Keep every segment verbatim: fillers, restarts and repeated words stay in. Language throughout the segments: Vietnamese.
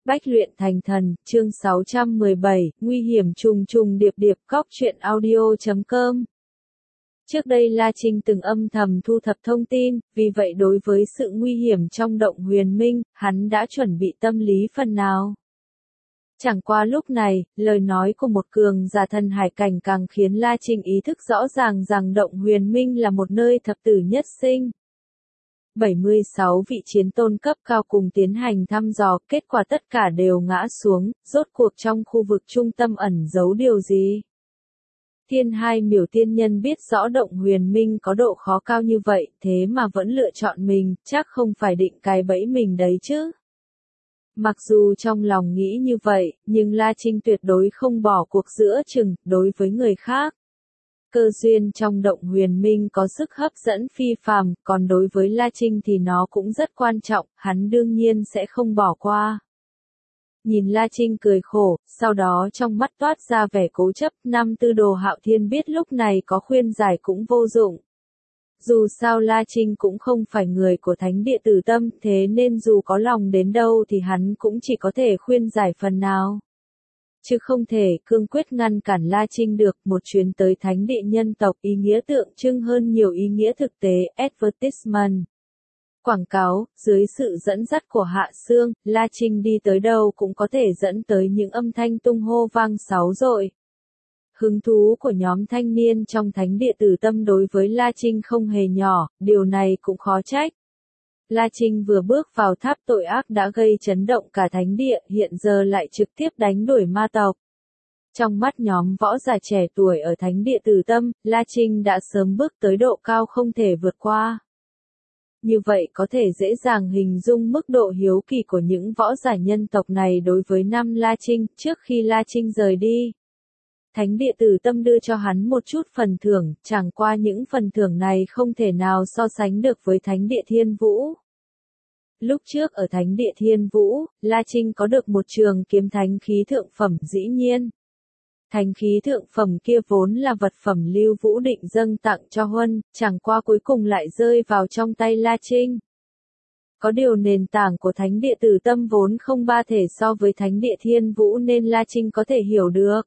Bách luyện thành thần, chương sáu trăm mười bảy, nguy hiểm trùng trùng điệp điệp. Cóc truyện audio chấm com. Trước đây La Trinh từng âm thầm thu thập thông tin, vì vậy đối với sự nguy hiểm trong động huyền minh, hắn đã chuẩn bị tâm lý phần nào. Chẳng qua lúc này, lời nói của một cường giả thần hải cảnh càng khiến La Trinh ý thức rõ ràng rằng động huyền minh là một nơi thập tử nhất sinh. bảy mươi sáu vị chiến tôn cấp cao cùng tiến hành thăm dò, kết quả tất cả đều ngã xuống, rốt cuộc trong khu vực trung tâm ẩn giấu điều gì? Thiên hai miểu tiên nhân biết rõ động huyền minh có độ khó cao như vậy, thế mà vẫn lựa chọn mình, chắc không phải định cài bẫy mình đấy chứ. Mặc dù trong lòng nghĩ như vậy, nhưng La Trinh tuyệt đối không bỏ cuộc giữa chừng, đối với người khác. Cơ duyên trong động huyền minh có sức hấp dẫn phi phàm, còn đối với La Trinh thì nó cũng rất quan trọng, hắn đương nhiên sẽ không bỏ qua. Nhìn La Trinh cười khổ, sau đó trong mắt toát ra vẻ cố chấp, năm tư đồ Hạo Thiên biết lúc này có khuyên giải cũng vô dụng. Dù sao La Trinh cũng không phải người của thánh địa Tử Tâm, thế nên dù có lòng đến đâu thì hắn cũng chỉ có thể khuyên giải phần nào. Chứ không thể cương quyết ngăn cản La Trinh được. Một chuyến tới thánh địa nhân tộc ý nghĩa tượng trưng hơn nhiều ý nghĩa thực tế. Advertisement, quảng cáo, dưới sự dẫn dắt của Hạ Sương, La Trinh đi tới đâu cũng có thể dẫn tới những âm thanh tung hô vang sáu dội. Hứng thú của nhóm thanh niên trong thánh địa Tử Tâm đối với La Trinh không hề nhỏ, điều này cũng khó trách. La Trinh vừa bước vào tháp tội ác đã gây chấn động cả thánh địa, hiện giờ lại trực tiếp đánh đuổi ma tộc. Trong mắt nhóm võ giả trẻ tuổi ở thánh địa Tử Tâm, La Trinh đã sớm bước tới độ cao không thể vượt qua. Như vậy có thể dễ dàng hình dung mức độ hiếu kỳ của những võ giả nhân tộc này đối với năm La Trinh. Trước khi La Trinh rời đi, thánh địa Tử Tâm đưa cho hắn một chút phần thưởng, chẳng qua những phần thưởng này không thể nào so sánh được với thánh địa Thiên Vũ. Lúc trước ở thánh địa Thiên Vũ, La Trinh có được một trường kiếm thánh khí thượng phẩm. Dĩ nhiên, thánh khí thượng phẩm kia vốn là vật phẩm Lưu Vũ định dâng tặng cho Huân, chẳng qua cuối cùng lại rơi vào trong tay La Trinh. Có điều nền tảng của thánh địa Tử Tâm vốn không ba thể so với thánh địa Thiên Vũ nên La Trinh có thể hiểu được.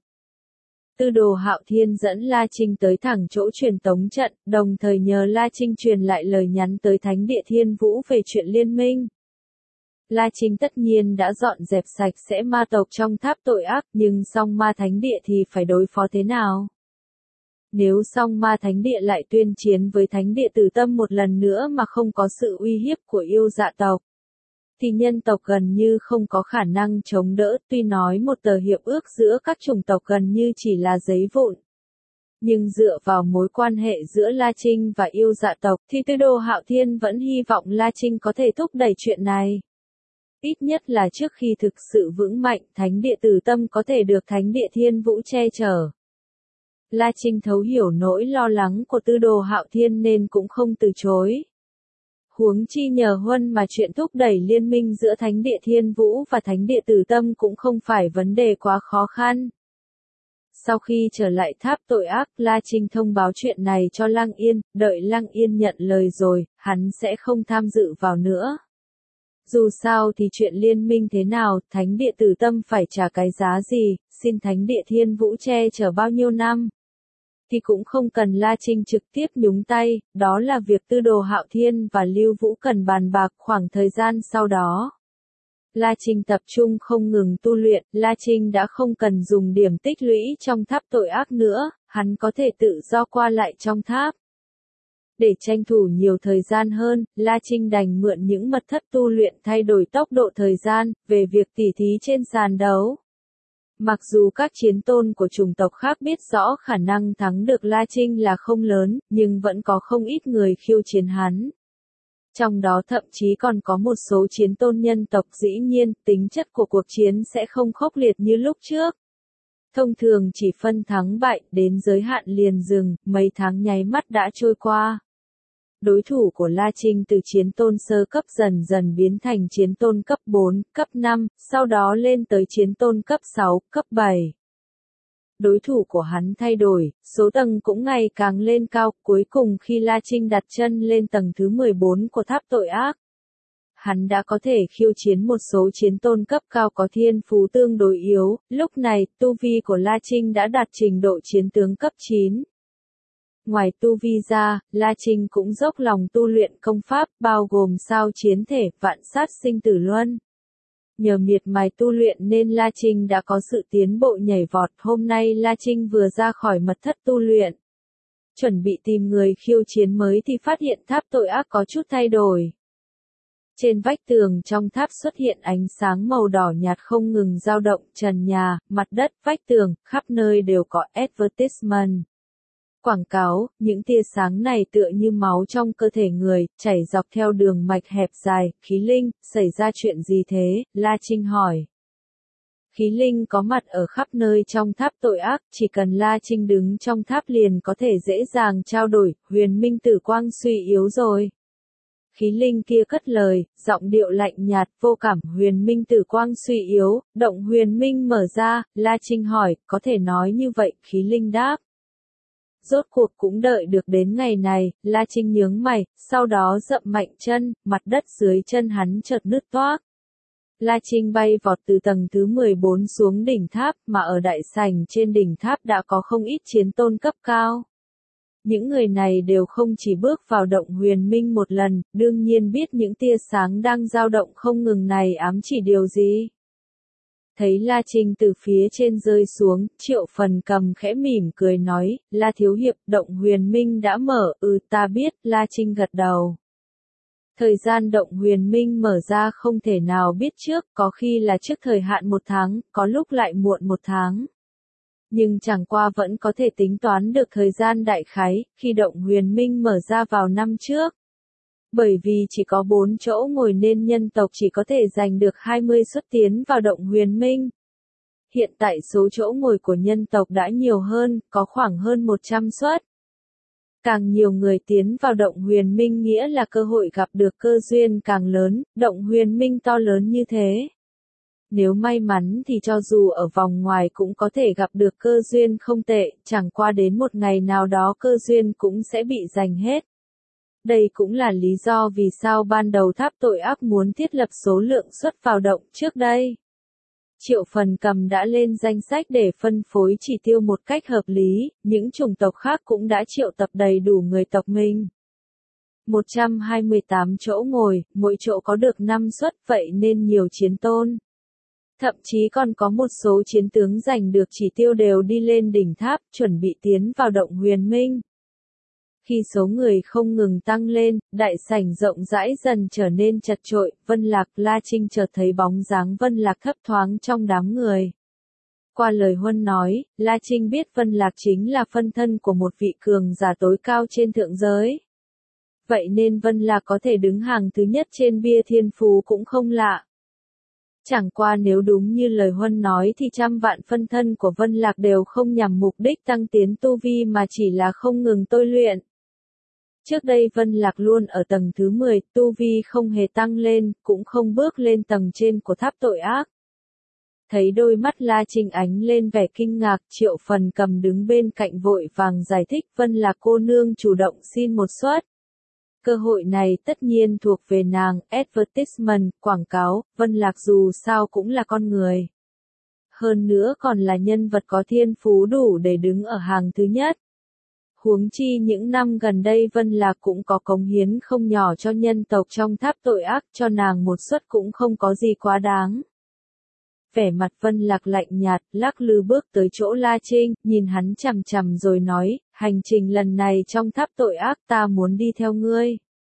Tư đồ Hạo Thiên dẫn La Trinh tới thẳng chỗ truyền tống trận, đồng thời nhờ La Trinh truyền lại lời nhắn tới thánh địa Thiên Vũ về chuyện liên minh. La Trinh tất nhiên đã dọn dẹp sạch sẽ ma tộc trong tháp tội ác, nhưng song ma thánh địa thì phải đối phó thế nào? Nếu song ma thánh địa lại tuyên chiến với thánh địa Tử Tâm một lần nữa mà không có sự uy hiếp của yêu dạ tộc, thì nhân tộc gần như không có khả năng chống đỡ. Tuy nói một tờ hiệp ước giữa các chủng tộc gần như chỉ là giấy vụn, nhưng dựa vào mối quan hệ giữa La Trinh và yêu dạ tộc thì Tư đồ Hạo Thiên vẫn hy vọng La Trinh có thể thúc đẩy chuyện này. Ít nhất là trước khi thực sự vững mạnh, thánh địa Tử Tâm có thể được thánh địa Thiên Vũ che chở. La Trinh thấu hiểu nỗi lo lắng của Tư đồ Hạo Thiên nên cũng không từ chối. Huống chi nhờ Huân mà chuyện thúc đẩy liên minh giữa thánh địa Thiên Vũ và thánh địa Tử Tâm cũng không phải vấn đề quá khó khăn. Sau khi trở lại tháp tội ác, La Trinh thông báo chuyện này cho Lăng Yên, đợi Lăng Yên nhận lời rồi, hắn sẽ không tham dự vào nữa. Dù sao thì chuyện liên minh thế nào, thánh địa Tử Tâm phải trả cái giá gì, xin thánh địa Thiên Vũ che chở bao nhiêu năm, thì cũng không cần La Trinh trực tiếp nhúng tay, đó là việc Tư đồ Hạo Thiên và Lưu Vũ cần bàn bạc. Khoảng thời gian sau đó, La Trinh tập trung không ngừng tu luyện. La Trinh đã không cần dùng điểm tích lũy trong tháp tội ác nữa, hắn có thể tự do qua lại trong tháp. Để tranh thủ nhiều thời gian hơn, La Trinh đành mượn những mật thất tu luyện thay đổi tốc độ thời gian. Về việc tỉ thí trên sàn đấu, mặc dù các chiến tôn của chủng tộc khác biết rõ khả năng thắng được La Trinh là không lớn, nhưng vẫn có không ít người khiêu chiến hắn. Trong đó thậm chí còn có một số chiến tôn nhân tộc. Dĩ nhiên, tính chất của cuộc chiến sẽ không khốc liệt như lúc trước. Thông thường chỉ phân thắng bại, đến giới hạn liền dừng, mấy tháng nháy mắt đã trôi qua. Đối thủ của La Trinh từ chiến tôn sơ cấp dần dần biến thành chiến tôn cấp bốn, cấp năm, sau đó lên tới chiến tôn cấp sáu, cấp bảy. Đối thủ của hắn thay đổi, số tầng cũng ngày càng lên cao, cuối cùng khi La Trinh đặt chân lên tầng thứ mười bốn của tháp tội ác, hắn đã có thể khiêu chiến một số chiến tôn cấp cao có thiên phú tương đối yếu, lúc này, tu vi của La Trinh đã đạt trình độ chiến tướng cấp chín. Ngoài tu vi ra, La Trinh cũng dốc lòng tu luyện công pháp, bao gồm sao chiến thể, vạn sát sinh tử luân. Nhờ miệt mài tu luyện nên La Trinh đã có sự tiến bộ nhảy vọt. Hôm nay La Trinh vừa ra khỏi mật thất tu luyện, chuẩn bị tìm người khiêu chiến mới thì phát hiện tháp tội ác có chút thay đổi. Trên vách tường trong tháp xuất hiện ánh sáng màu đỏ nhạt không ngừng dao động, trần nhà, mặt đất, vách tường, khắp nơi đều có advertisement. Quảng cáo, những tia sáng này tựa như máu trong cơ thể người, chảy dọc theo đường mạch hẹp dài. Khí linh, xảy ra chuyện gì thế? La Trinh hỏi. Khí linh có mặt ở khắp nơi trong tháp tội ác, chỉ cần La Trinh đứng trong tháp liền có thể dễ dàng trao đổi. Huyền minh tử quang suy yếu rồi. Khí linh kia cất lời, giọng điệu lạnh nhạt, vô cảm. Huyền minh tử quang suy yếu, động huyền minh mở ra. La Trinh hỏi, có thể nói như vậy? Khí linh đáp. Rốt cuộc cũng đợi được đến ngày này. La Trinh nhướng mày, sau đó dậm mạnh chân, mặt đất dưới chân hắn chợt nứt toác. La Trinh bay vọt từ tầng thứ mười bốn xuống đỉnh tháp, mà ở đại sảnh trên đỉnh tháp đã có không ít chiến tôn cấp cao. Những người này đều không chỉ bước vào động huyền minh một lần, đương nhiên biết những tia sáng đang dao động không ngừng này ám chỉ điều gì. Thấy La Trinh từ phía trên rơi xuống, Triệu Phần Cầm khẽ mỉm cười nói, La Thiếu Hiệp, động huyền minh đã mở. Ừ, ta biết. La Trinh gật đầu. Thời gian động huyền minh mở ra không thể nào biết trước, có khi là trước thời hạn một tháng, có lúc lại muộn một tháng. Nhưng chẳng qua vẫn có thể tính toán được thời gian đại khái, khi động huyền minh mở ra vào năm trước. Bởi vì chỉ có bốn chỗ ngồi nên nhân tộc chỉ có thể giành được hai mươi suất tiến vào động huyền minh. Hiện tại số chỗ ngồi của nhân tộc đã nhiều hơn, có khoảng hơn một trăm suất. Càng nhiều người tiến vào động huyền minh nghĩa là cơ hội gặp được cơ duyên càng lớn, động huyền minh to lớn như thế. Nếu may mắn thì cho dù ở vòng ngoài cũng có thể gặp được cơ duyên không tệ, chẳng qua đến một ngày nào đó cơ duyên cũng sẽ bị giành hết. Đây cũng là lý do vì sao ban đầu tháp tội ác muốn thiết lập số lượng suất vào động trước đây. Triệu Phần Cầm đã lên danh sách để phân phối chỉ tiêu một cách hợp lý, những chủng tộc khác cũng đã triệu tập đầy đủ người tộc mình. một trăm hai mươi tám chỗ ngồi, mỗi chỗ có được năm suất, vậy nên nhiều chiến tôn. Thậm chí còn có một số chiến tướng giành được chỉ tiêu đều đi lên đỉnh tháp, chuẩn bị tiến vào động huyền minh. Khi số người không ngừng tăng lên, đại sảnh rộng rãi dần trở nên chật chội, Vân Lạc. La Trinh chợt thấy bóng dáng Vân Lạc thấp thoáng trong đám người. Qua lời Huân nói, La Trinh biết Vân Lạc chính là phân thân của một vị cường giả tối cao trên thượng giới. Vậy nên Vân Lạc có thể đứng hàng thứ nhất trên bia thiên phú cũng không lạ. Chẳng qua nếu đúng như lời Huân nói thì trăm vạn phân thân của Vân Lạc đều không nhằm mục đích tăng tiến tu vi mà chỉ là không ngừng tôi luyện. Trước đây Vân Lạc luôn ở tầng thứ mười, tu vi không hề tăng lên, cũng không bước lên tầng trên của tháp tội ác. Thấy đôi mắt La Trinh ánh lên vẻ kinh ngạc, Triệu Phần Cầm đứng bên cạnh vội vàng giải thích, Vân Lạc cô nương chủ động xin một suất. Cơ hội này tất nhiên thuộc về nàng. Advertisement, quảng cáo. Vân Lạc dù sao cũng là con người. Hơn nữa còn là nhân vật có thiên phú đủ để đứng ở hàng thứ nhất. Huống chi những năm gần đây Vân Lạc cũng có cống hiến không nhỏ cho nhân tộc trong tháp tội ác, cho nàng một suất cũng không có gì quá đáng. Vẻ mặt Vân Lạc lạnh nhạt, lắc lư bước tới chỗ La Trinh, nhìn hắn chằm chằm rồi nói, hành trình lần này trong tháp tội ác ta muốn đi theo ngươi.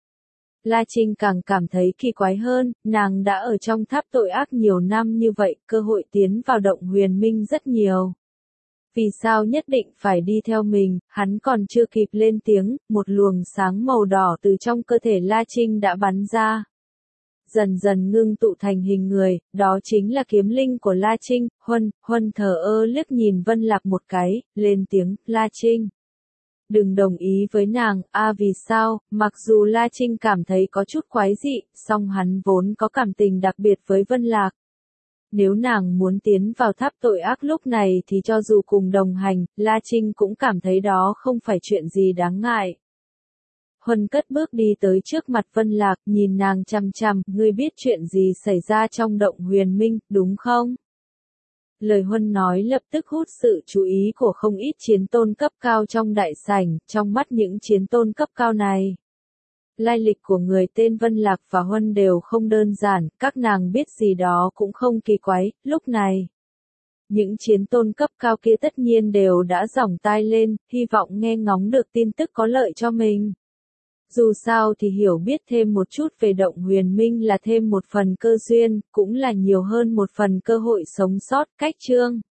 La Trinh càng cảm thấy kỳ quái hơn, nàng đã ở trong tháp tội ác nhiều năm như vậy, cơ hội tiến vào động huyền minh rất nhiều. Vì sao nhất định phải đi theo mình? Hắn còn chưa kịp lên tiếng, một luồng sáng màu đỏ từ trong cơ thể La Trinh đã bắn ra. Dần dần ngưng tụ thành hình người, đó chính là kiếm linh của La Trinh. Huân, Huân thờ ơ liếc nhìn Vân Lạc một cái, lên tiếng, La Trinh. Đừng đồng ý với nàng. A à, vì sao? Mặc dù La Trinh cảm thấy có chút quái dị, song hắn vốn có cảm tình đặc biệt với Vân Lạc. Nếu nàng muốn tiến vào tháp tội ác lúc này thì cho dù cùng đồng hành, La Trinh cũng cảm thấy đó không phải chuyện gì đáng ngại. Huân cất bước đi tới trước mặt Vân Lạc, nhìn nàng chằm chằm, ngươi biết chuyện gì xảy ra trong động huyền minh, đúng không? Lời Huân nói lập tức hút sự chú ý của không ít chiến tôn cấp cao trong đại sảnh, trong mắt những chiến tôn cấp cao này. Lai lịch của người tên Vân Lạc và Huân đều không đơn giản, các nàng biết gì đó cũng không kỳ quái, lúc này. Những chiến tôn cấp cao kia tất nhiên đều đã giỏng tai lên, hy vọng nghe ngóng được tin tức có lợi cho mình. Dù sao thì hiểu biết thêm một chút về động huyền minh là thêm một phần cơ duyên, cũng là nhiều hơn một phần cơ hội sống sót, cách chương.